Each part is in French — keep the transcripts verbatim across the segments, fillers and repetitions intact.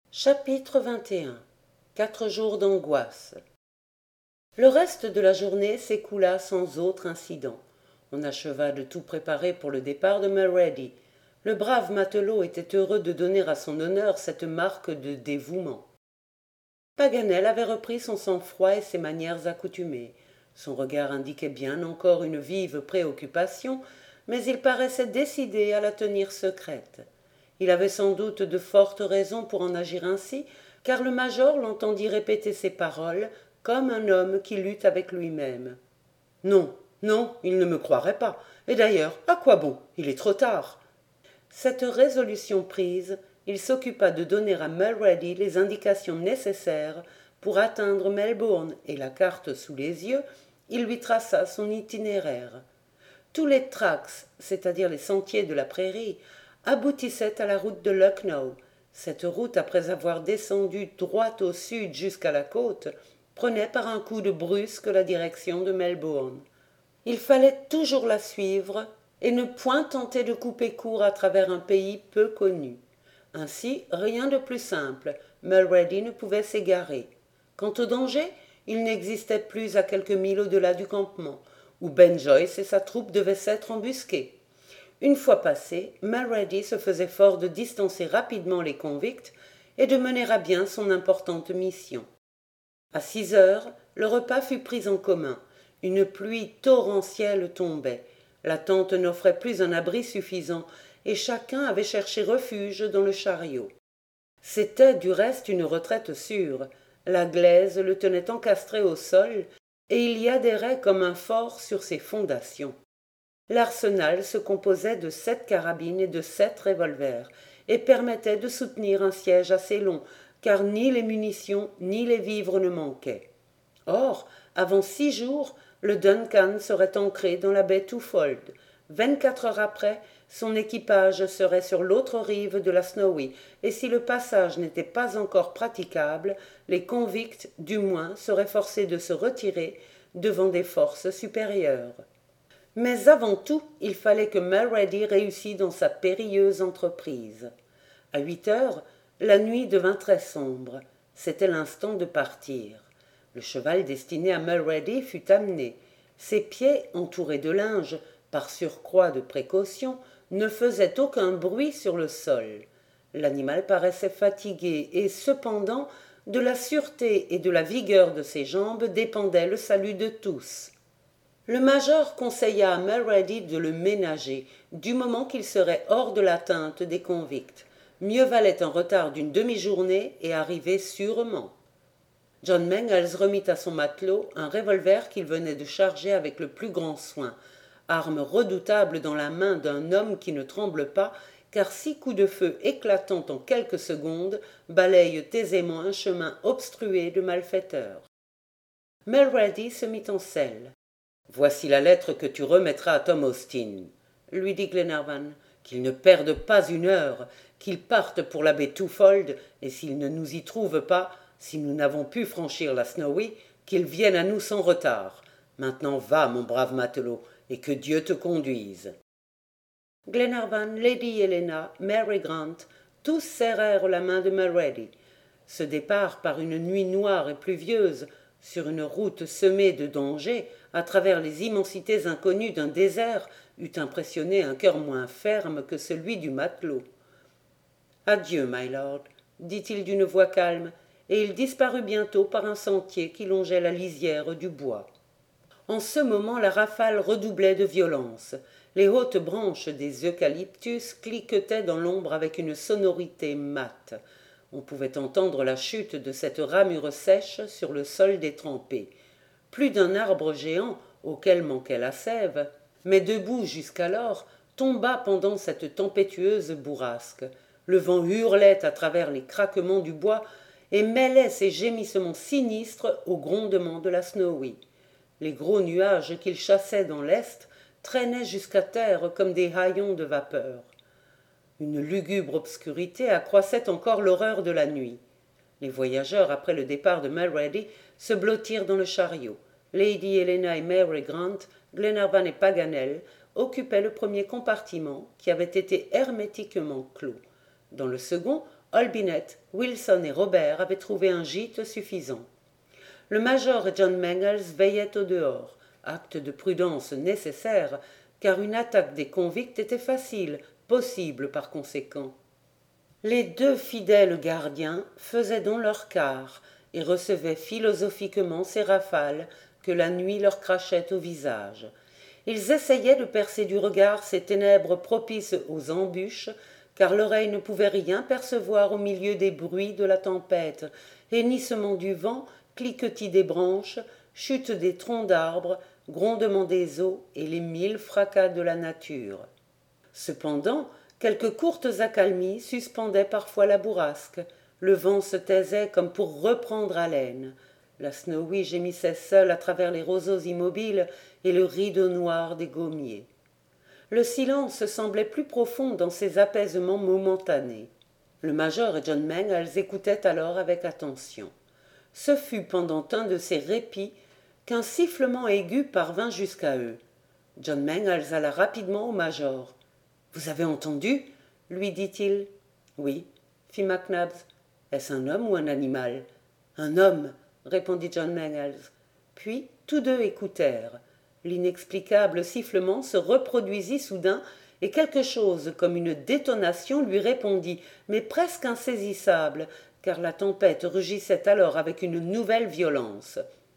Chapitre vingt et un. Quatre jours d'angoisse. Le reste de la journée s'écoula sans autre incident. On acheva de tout préparer pour le départ de Mulrady. Le brave matelot était heureux de donner à son honneur cette marque de dévouement. Paganel avait repris son sang-froid et ses manières accoutumées. Son regard indiquait bien encore une vive préoccupation, mais il paraissait décidé à la tenir secrète. Il avait sans doute de fortes raisons pour en agir ainsi, car le major l'entendit répéter ces paroles comme un homme qui lutte avec lui-même. « Non, non, il ne me croirait pas. Et d'ailleurs, à quoi bon? Il est trop tard. » Cette résolution prise, il s'occupa de donner à Mulrady les indications nécessaires pour atteindre Melbourne, et la carte sous les yeux, il lui traça son itinéraire. Tous les tracts, c'est-à-dire les sentiers de la prairie, aboutissaient à la route de Lucknow. Cette route, après avoir descendu droit au sud jusqu'à la côte, prenait par un coup de brusque la direction de Melbourne. Il fallait toujours la suivre et ne point tenter de couper court à travers un pays peu connu. Ainsi, rien de plus simple, Mulrady ne pouvait s'égarer. Quant au danger, il n'existait plus à quelques milles au-delà du campement, où Ben Joyce et sa troupe devaient s'être embusqués. Une fois passé, Mulrady se faisait fort de distancer rapidement les convicts et de mener à bien son importante mission. À six heures, le repas fut pris en commun. Une pluie torrentielle tombait. La tente n'offrait plus un abri suffisant et chacun avait cherché refuge dans le chariot. C'était du reste une retraite sûre. La glaise le tenait encastré au sol et il y adhérait comme un fort sur ses fondations. L'arsenal se composait de sept carabines et de sept revolvers, et permettait de soutenir un siège assez long, car ni les munitions ni les vivres ne manquaient. Or, avant six jours, le Duncan serait ancré dans la baie Twofold. Vingt-quatre heures après, son équipage serait sur l'autre rive de la Snowy, et si le passage n'était pas encore praticable, les convicts, du moins, seraient forcés de se retirer devant des forces supérieures. Mais avant tout, il fallait que Mulrady réussît dans sa périlleuse entreprise. À huit heures, la nuit devint très sombre. C'était l'instant de partir. Le cheval destiné à Mulrady fut amené. Ses pieds, entourés de linge, par surcroît de précaution, ne faisaient aucun bruit sur le sol. L'animal paraissait fatigué, et cependant, de la sûreté et de la vigueur de ses jambes dépendait le salut de tous. Le major conseilla à Mulrady de le ménager, du moment qu'il serait hors de l'atteinte des convicts. Mieux valait un retard d'une demi-journée et arriver sûrement. John Mangles remit à son matelot un revolver qu'il venait de charger avec le plus grand soin, arme redoutable dans la main d'un homme qui ne tremble pas, car six coups de feu éclatants en quelques secondes balayent aisément un chemin obstrué de malfaiteurs. Mulrady se mit en selle. « Voici la lettre que tu remettras à Tom Austin, » lui dit Glenarvan, « qu'il ne perde pas une heure, qu'il parte pour la baie Twofold, et s'il ne nous y trouve pas, si nous n'avons pu franchir la Snowy, qu'il vienne à nous sans retard. Maintenant va, mon brave matelot, et que Dieu te conduise. » Glenarvan, Lady Helena, Mary Grant, tous serrèrent la main de Mulrady. Ce départ par une nuit noire et pluvieuse, sur une route semée de dangers, à travers les immensités inconnues d'un désert, eût impressionné un cœur moins ferme que celui du matelot. « Adieu, my lord, » dit-il d'une voix calme, et il disparut bientôt par un sentier qui longeait la lisière du bois. En ce moment, la rafale redoublait de violence. Les hautes branches des eucalyptus cliquetaient dans l'ombre avec une sonorité mate. On pouvait entendre la chute de cette ramure sèche sur le sol détrempé. Plus d'un arbre géant, auquel manquait la sève, mais debout jusqu'alors, tomba pendant cette tempétueuse bourrasque. Le vent hurlait à travers les craquements du bois et mêlait ses gémissements sinistres aux grondements de la Snowy. Les gros nuages qu'il chassait dans l'est traînaient jusqu'à terre comme des haillons de vapeur. Une lugubre obscurité accroissait encore l'horreur de la nuit. Les voyageurs, après le départ de Mulrady, se blottirent dans le chariot. Lady Helena et Mary Grant, Glenarvan et Paganel occupaient le premier compartiment qui avait été hermétiquement clos. Dans le second, Olbinett, Wilson et Robert avaient trouvé un gîte suffisant. Le major et John Mangles veillaient au dehors, acte de prudence nécessaire, car une attaque des convicts était facile, possible par conséquent. Les deux fidèles gardiens faisaient donc leur quart et recevaient philosophiquement ces rafales que la nuit leur crachait au visage. Ils essayaient de percer du regard ces ténèbres propices aux embûches, car l'oreille ne pouvait rien percevoir au milieu des bruits de la tempête, hennissement du vent, cliquetis des branches, chute des troncs d'arbres, grondement des eaux et les mille fracas de la nature. Cependant, quelques courtes accalmies suspendaient parfois la bourrasque. Le vent se taisait comme pour reprendre haleine. La Snowy gémissait seule à travers les roseaux immobiles et le rideau noir des gommiers. Le silence semblait plus profond dans ces apaisements momentanés. Le major et John Mangles écoutaient alors avec attention. Ce fut pendant un de ces répits qu'un sifflement aigu parvint jusqu'à eux. John Mangles alla rapidement au major. « Vous avez entendu » lui dit-il. « Oui, » fit Mac Nabbs. « Est-ce un homme ou un animal ?»« Un homme, » répondit John Mangles. Puis tous deux écoutèrent. L'inexplicable sifflement se reproduisit soudain et quelque chose comme une détonation lui répondit, mais presque insaisissable, car la tempête rugissait alors avec une nouvelle violence.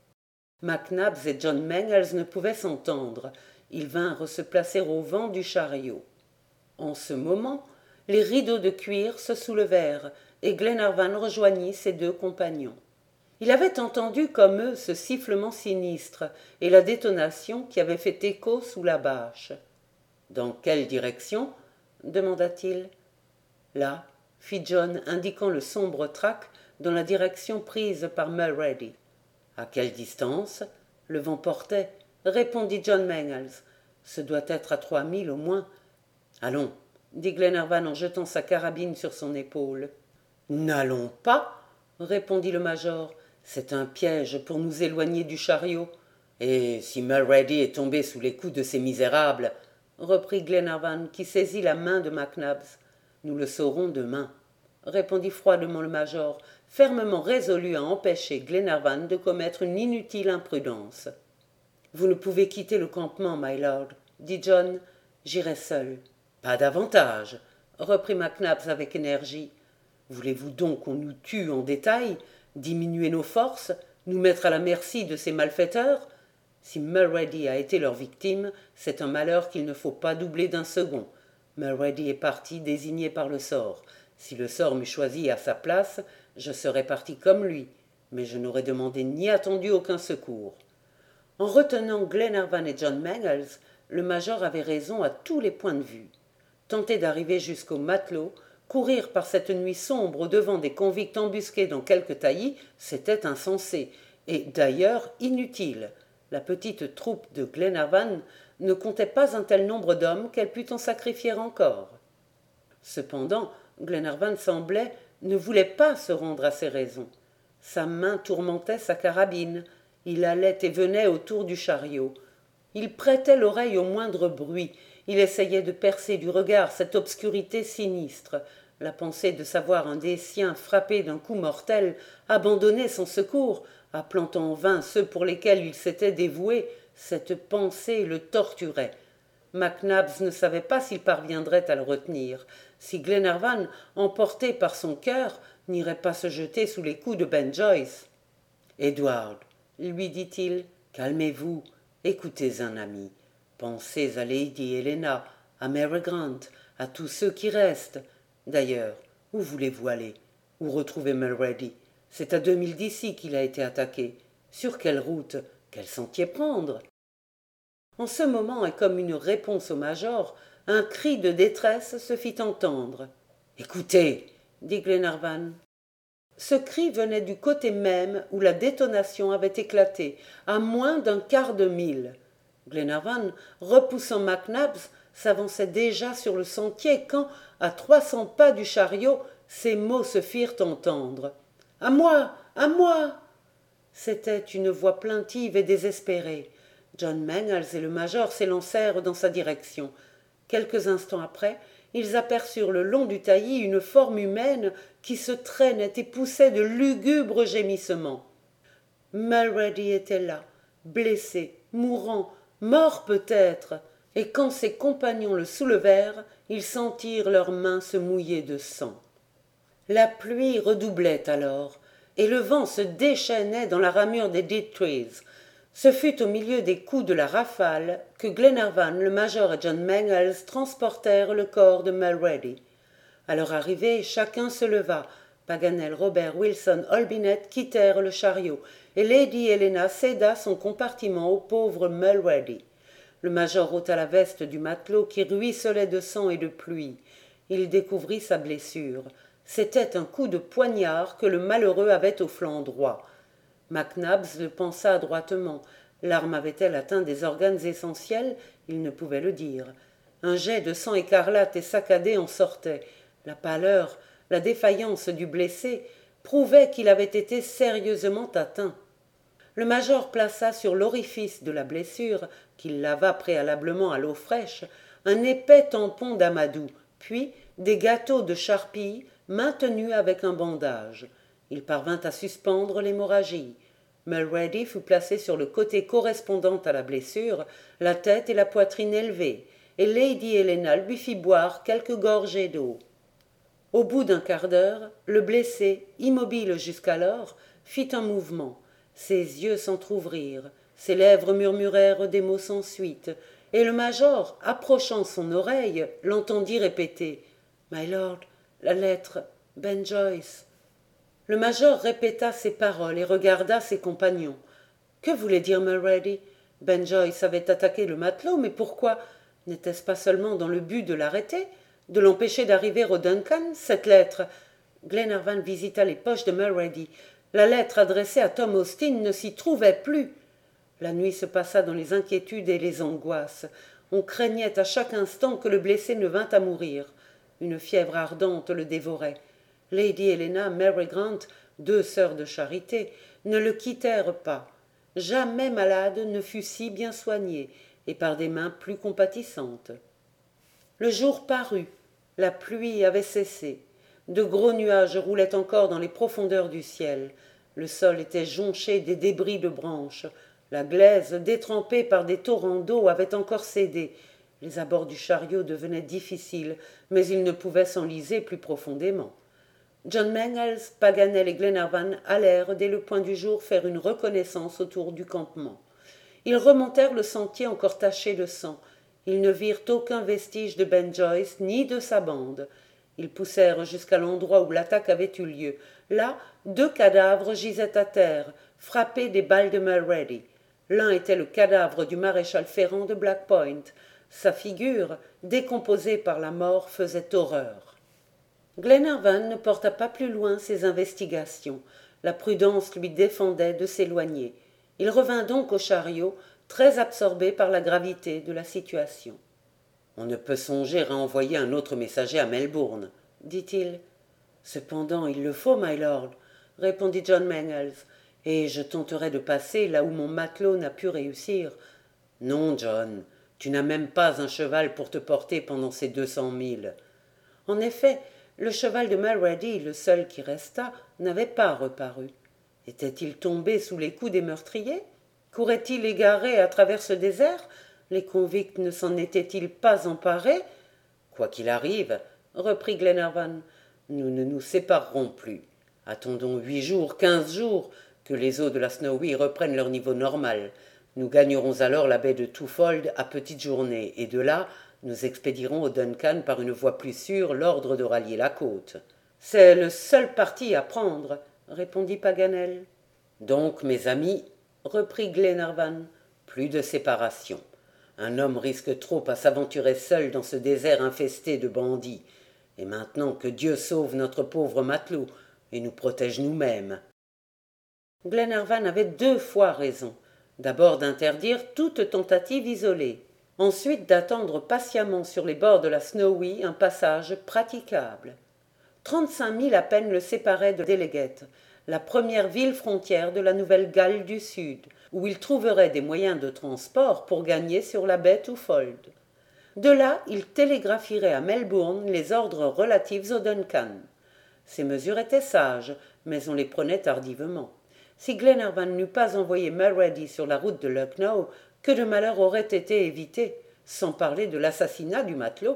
Mac Nabbs et John Mangles ne pouvaient s'entendre. Ils vinrent se placer au vent du chariot. En ce moment, les rideaux de cuir se soulevèrent et Glenarvan rejoignit ses deux compagnons. Il avait entendu comme eux ce sifflement sinistre et la détonation qui avait fait écho sous la bâche. « Dans quelle direction » demanda-t-il. « Là, » fit John, indiquant le sombre track dans la direction prise par Mulrady. « À quelle distance » Le vent portait, répondit John Mangles. « Ce doit être à trois milles au moins. »« Allons, » dit Glenarvan en jetant sa carabine sur son épaule. « N'allons pas » répondit le major. « C'est un piège pour nous éloigner du chariot. Et si Mulrady est tombé sous les coups de ces misérables, reprit Glenarvan, qui saisit la main de Mac Nabbs. Nous le saurons demain, répondit froidement le major, fermement résolu à empêcher Glenarvan de commettre une inutile imprudence. Vous ne pouvez quitter le campement, my lord, dit John. J'irai seul. Pas davantage, reprit Mac Nabbs avec énergie. Voulez-vous donc qu'on nous tue en détail, diminuer nos forces, nous mettre à la merci de ces malfaiteurs? Si Mulrady a été leur victime, c'est un malheur qu'il ne faut pas doubler d'un second. Mulrady est parti désigné par le sort. Si le sort m'eût choisi à sa place, je serais parti comme lui, mais je n'aurais demandé ni attendu aucun secours. En retenant Glenarvan et John Mangles, le major avait raison à tous les points de vue. Tenter d'arriver jusqu'au matelot, courir par cette nuit sombre au-devant des convicts embusqués dans quelque taillis, c'était insensé, et d'ailleurs inutile. La petite troupe de Glenarvan ne comptait pas un tel nombre d'hommes qu'elle pût en sacrifier encore. Cependant, Glenarvan semblait ne voulait pas se rendre à ses raisons. Sa main tourmentait sa carabine. Il allait et venait autour du chariot. Il prêtait l'oreille au moindre bruit. Il essayait de percer du regard cette obscurité sinistre. La pensée de savoir un des siens frappé d'un coup mortel, abandonné sans secours, appelant en vain ceux pour lesquels il s'était dévoué, cette pensée le torturait. Mac Nabbs ne savait pas s'il parviendrait à le retenir, si Glenarvan, emporté par son cœur, n'irait pas se jeter sous les coups de Ben Joyce. « Edward, lui dit-il, calmez-vous, écoutez un ami. Pensez à Lady Helena, à Mary Grant, à tous ceux qui restent. D'ailleurs, où voulez-vous aller? Où retrouver Mulrady? C'est à deux milles d'ici qu'il a été attaqué. Sur quelle route? Quel sentier prendre ?» En ce moment, et comme une réponse au major, un cri de détresse se fit entendre. « Écoutez !» dit Glenarvan. Ce cri venait du côté même où la détonation avait éclaté, à moins d'un quart de mille. Glenarvan, repoussant Mac Nabbs, s'avançait déjà sur le sentier quand, à trois cents pas du chariot, ces mots se firent entendre. « À moi! À moi !» C'était une voix plaintive et désespérée. John Mangles et le major s'élancèrent dans sa direction. Quelques instants après, ils aperçurent le long du taillis une forme humaine qui se traînaient et poussaient de lugubres gémissements. Mulrady était là, blessé, mourant, mort peut-être, et quand ses compagnons le soulevèrent, ils sentirent leurs mains se mouiller de sang. La pluie redoublait alors, et le vent se déchaînait dans la ramure des Dead-Trees. Ce fut au milieu des coups de la rafale que Glenarvan, le major et John Mangles transportèrent le corps de Mulrady. À leur arrivée, chacun se leva. Paganel, Robert, Wilson, Olbinett quittèrent le chariot, et Lady Helena céda son compartiment au pauvre Mulrady. Le major ôta la veste du matelot qui ruisselait de sang et de pluie. Il découvrit sa blessure. C'était un coup de poignard que le malheureux avait au flanc droit. Mac Nabbs le pensa adroitement. L'arme avait-elle atteint des organes essentiels? Il ne pouvait le dire. Un jet de sang écarlate et saccadé en sortait. La pâleur, la défaillance du blessé prouvaient qu'il avait été sérieusement atteint. Le major plaça sur l'orifice de la blessure, qu'il lava préalablement à l'eau fraîche, un épais tampon d'amadou, puis des gâteaux de charpie maintenus avec un bandage. Il parvint à suspendre l'hémorragie. Mulrady fut placé sur le côté correspondant à la blessure, la tête et la poitrine élevées, et Lady Helena lui fit boire quelques gorgées d'eau. Au bout d'un quart d'heure, le blessé, immobile jusqu'alors, fit un mouvement. Ses yeux s'entr'ouvrirent, ses lèvres murmurèrent des mots sans suite, et le major, approchant son oreille, l'entendit répéter « My lord, la lettre, Ben Joyce ». Le major répéta ces paroles et regarda ses compagnons. Que voulait dire Mulrady? Ben Joyce avait attaqué le matelot, mais pourquoi? N'était-ce pas seulement dans le but de l'arrêter, de l'empêcher d'arriver au Duncan, cette lettre? Glenarvan visita les poches de Mulrady. La lettre adressée à Tom Austin ne s'y trouvait plus. La nuit se passa dans les inquiétudes et les angoisses. On craignait à chaque instant que le blessé ne vînt à mourir. Une fièvre ardente le dévorait. Lady Helena, Mary Grant, deux sœurs de charité, ne le quittèrent pas. Jamais malade ne fut si bien soigné, et par des mains plus compatissantes. Le jour parut. La pluie avait cessé. De gros nuages roulaient encore dans les profondeurs du ciel. Le sol était jonché des débris de branches. La glaise, détrempée par des torrents d'eau, avait encore cédé. Les abords du chariot devenaient difficiles, mais ils ne pouvaient s'enliser plus profondément. John Mangles, Paganel et Glenarvan allèrent dès le point du jour faire une reconnaissance autour du campement. Ils remontèrent le sentier encore taché de sang. Ils ne virent aucun vestige de Ben Joyce ni de sa bande. Ils poussèrent jusqu'à l'endroit où l'attaque avait eu lieu. Là, deux cadavres gisaient à terre, frappés des balles de Mulrady. L'un était le cadavre du maréchal Ferrand de Black Point. Sa figure, décomposée par la mort, faisait horreur. Glenarvan ne porta pas plus loin ses investigations. La prudence lui défendait de s'éloigner. Il revint donc au chariot, très absorbé par la gravité de la situation. « On ne peut songer à envoyer un autre messager à Melbourne, » dit-il. « Cependant, il le faut, my lord, » répondit John Mangles, « et je tenterai de passer là où mon matelot n'a pu réussir. »« Non, John, tu n'as même pas un cheval pour te porter pendant ces deux cents milles. » En effet, le cheval de Mulrady, le seul qui restât, n'avait pas reparu. Était-il tombé sous les coups des meurtriers? Courait-il égaré à travers ce désert? Les convicts ne s'en étaient-ils pas emparés? Quoi qu'il arrive, reprit Glenarvan, nous ne nous séparerons plus. Attendons huit jours, quinze jours, que les eaux de la Snowy reprennent leur niveau normal. Nous gagnerons alors la baie de Twofold à petite journée, et de là, nous expédierons au Duncan par une voie plus sûre l'ordre de rallier la côte. C'est le seul parti à prendre, répondit Paganel. Donc, mes amis, reprit Glenarvan, plus de séparation. Un homme risque trop à s'aventurer seul dans ce désert infesté de bandits. Et maintenant que Dieu sauve notre pauvre matelot et nous protège nous-mêmes. Glenarvan avait deux fois raison. D'abord d'interdire toute tentative isolée. Ensuite d'attendre patiemment sur les bords de la Snowy un passage praticable. Trente-cinq milles à peine le séparaient de Delegate, la première ville frontière de la Nouvelle-Galles du Sud, où il trouverait des moyens de transport pour gagner sur la baie Twofold. De là, il télégraphierait à Melbourne les ordres relatifs au Duncan. Ces mesures étaient sages, mais on les prenait tardivement. Si Glenarvan n'eût pas envoyé Mulrady sur la route de Lucknow, que de malheurs auraient été évités, sans parler de l'assassinat du matelot.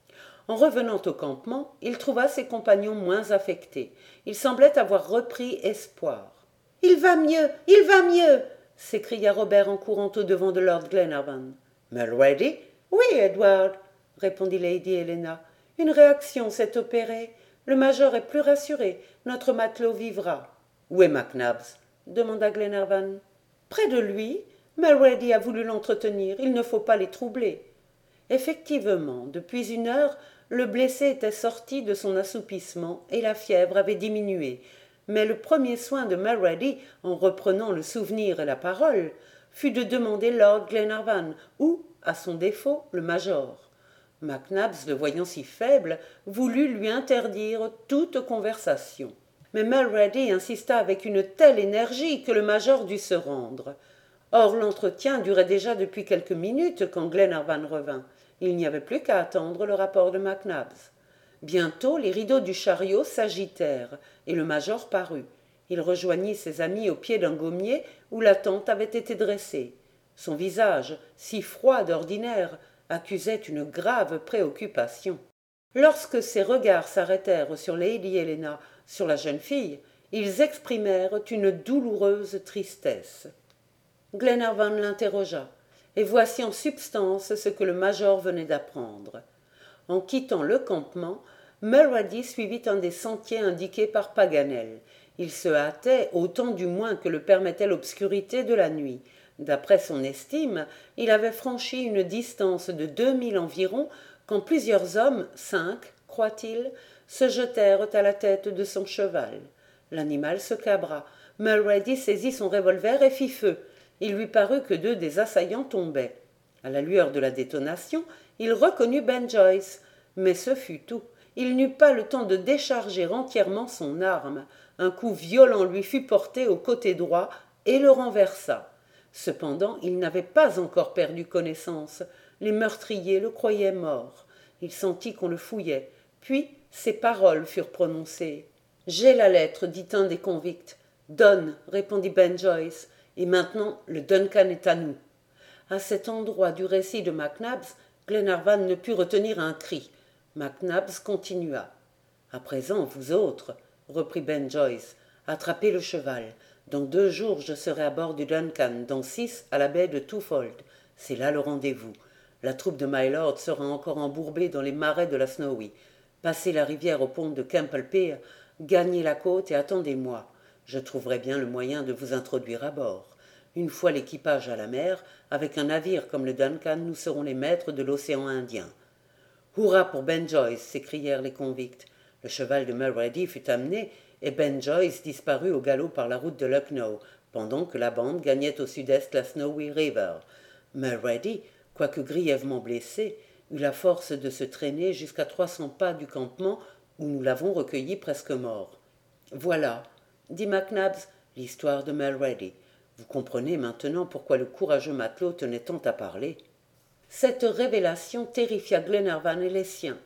En revenant au campement, il trouva ses compagnons moins affectés. Ils semblaient avoir repris espoir. « Il va mieux, il va mieux !» s'écria Robert en courant au-devant de lord Glenarvan. « Mulrady ?»« Oui, Edward, » répondit lady Helena. « Une réaction s'est opérée. Le major est plus rassuré. Notre matelot vivra. »« Où est Mac Nabbs ?» demanda Glenarvan. « Près de lui. Mulrady a voulu l'entretenir. Il ne faut pas les troubler. » Effectivement, depuis une heure, le blessé était sorti de son assoupissement et la fièvre avait diminué. Mais le premier soin de Mulrady, en reprenant le souvenir et la parole, fut de demander lord Glenarvan ou, à son défaut, le major. Mac Nabbs, le voyant si faible, voulut lui interdire toute conversation. Mais Mulrady insista avec une telle énergie que le major dut se rendre. Or l'entretien durait déjà depuis quelques minutes quand Glenarvan revint. Il n'y avait plus qu'à attendre le rapport de Mac Nabbs. Bientôt les rideaux du chariot s'agitèrent et le major parut. Il rejoignit ses amis au pied d'un gommier où la tente avait été dressée. Son visage, si froid d'ordinaire, accusait une grave préoccupation. Lorsque ses regards s'arrêtèrent sur lady Helena, sur la jeune fille, ils exprimèrent une douloureuse tristesse. Glenarvan l'interrogea, et voici en substance ce que le major venait d'apprendre. En quittant le campement, Mulrady suivit un des sentiers indiqués par Paganel. Il se hâtait autant du moins que le permettait l'obscurité de la nuit. D'après son estime, il avait franchi une distance de deux milles environ quand plusieurs hommes, cinq, croit-il, se jetèrent à la tête de son cheval. L'animal se cabra. Mulrady saisit son revolver et fit feu. Il lui parut que deux des assaillants tombaient. À la lueur de la détonation, il reconnut Ben Joyce, mais ce fut tout. Il n'eut pas le temps de décharger entièrement son arme. Un coup violent lui fut porté au côté droit et le renversa. Cependant, il n'avait pas encore perdu connaissance. Les meurtriers le croyaient mort. Il sentit qu'on le fouillait. Puis, ces paroles furent prononcées. « J'ai la lettre, dit un des convicts. »« Donne, répondit Ben Joyce. Et maintenant, le Duncan est à nous. » À cet endroit du récit de Mac Nabbs, Glenarvan ne put retenir un cri. Mac Nabbs continua. « À présent, vous autres, reprit Ben Joyce, attrapez le cheval. Dans deux jours, je serai à bord du Duncan, dans six, à la baie de Twofold. C'est là le rendez-vous. La troupe de Mylord sera encore embourbée dans les marais de la Snowy. Passez la rivière au pont de Kemple Pier, gagnez la côte et attendez-moi. Je trouverai bien le moyen de vous introduire à bord. Une fois l'équipage à la mer, avec un navire comme le Duncan, nous serons les maîtres de l'océan Indien. »« Hurrah pour Ben Joyce !» s'écrièrent les convicts. Le cheval de Mulrady fut amené, et Ben Joyce disparut au galop par la route de Lucknow, pendant que la bande gagnait au sud-est la Snowy River. Mulrady, quoique grièvement blessé, eut la force de se traîner jusqu'à trois cents pas du campement, où nous l'avons recueilli presque mort. « Voilà, » dit Mac Nabbs, « l'histoire de Mulrady. Vous comprenez maintenant pourquoi le courageux matelot tenait tant à parler. » Cette révélation terrifia Glenarvan et les siens.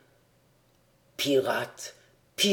« Pirate, pirate !»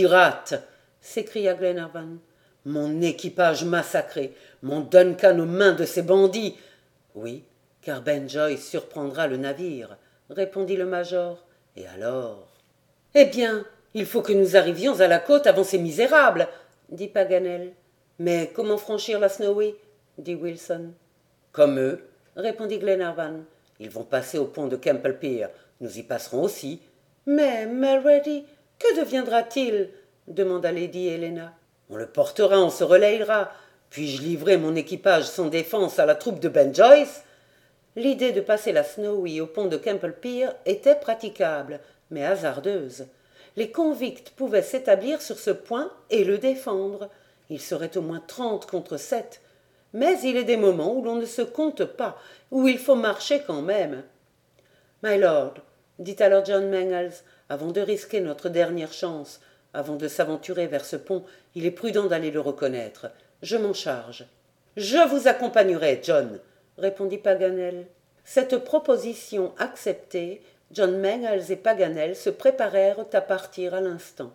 s'écria Glenarvan. « Mon équipage massacré, mon Duncan aux mains de ces bandits !»« Oui, car Ben Joyce surprendra le navire, » répondit le major. « Et alors ?»« Eh bien, il faut que nous arrivions à la côte avant ces misérables !» dit Paganel. « Mais comment franchir la Snowy ?» dit Wilson. « Comme eux, » répondit Glenarvan. « Ils vont passer au pont de Kemple Pier. Nous y passerons aussi. »« Mais Mulrady, que deviendra-t-il » demanda lady Helena. « On le portera, on se relayera. Puis-je livrer mon équipage sans défense à la troupe de Ben Joyce ?» L'idée de passer la Snowy au pont de Kemple Pier était praticable, mais hasardeuse. Les convicts pouvaient s'établir sur ce point et le défendre. Il serait au moins trente contre sept. Mais il est des moments où l'on ne se compte pas, où il faut marcher quand même. « My lord, » dit alors John Mangles, « avant de risquer notre dernière chance, avant de s'aventurer vers ce pont, il est prudent d'aller le reconnaître. Je m'en charge. »« Je vous accompagnerai, John, » répondit Paganel. Cette proposition acceptée, John Mangles et Paganel se préparèrent à partir à l'instant.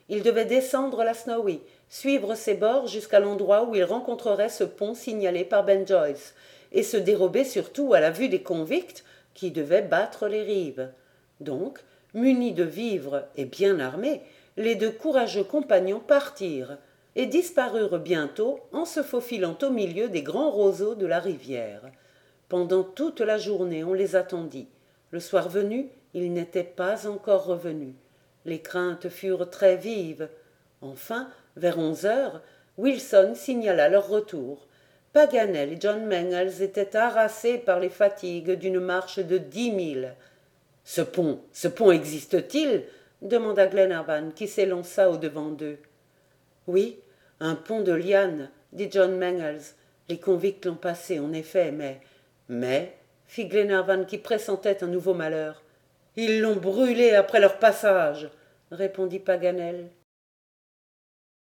Ils devaient descendre la Snowy, suivre ses bords jusqu'à l'endroit où ils rencontreraient ce pont signalé par Ben Joyce, et se dérober surtout à la vue des convicts qui devaient battre les rives. Donc, munis de vivres et bien armés, les deux courageux compagnons partirent et disparurent bientôt en se faufilant au milieu des grands roseaux de la rivière. Pendant toute la journée on les attendit. Le soir venu, ils n'étaient pas encore revenus. Les craintes furent très vives. Enfin, vers onze heures, Wilson signala leur retour. Paganel et John Mangles étaient harassés par les fatigues d'une marche de dix milles. « Ce pont, ce pont existe-t-il » demanda Glenarvan, qui s'élança au-devant d'eux. « Oui, un pont de lianes, dit John Mangles. Les convicts l'ont passé, en effet, mais... »« Mais, fit Glenarvan, qui pressentait un nouveau malheur. « Ils l'ont brûlé après leur passage, répondit Paganel.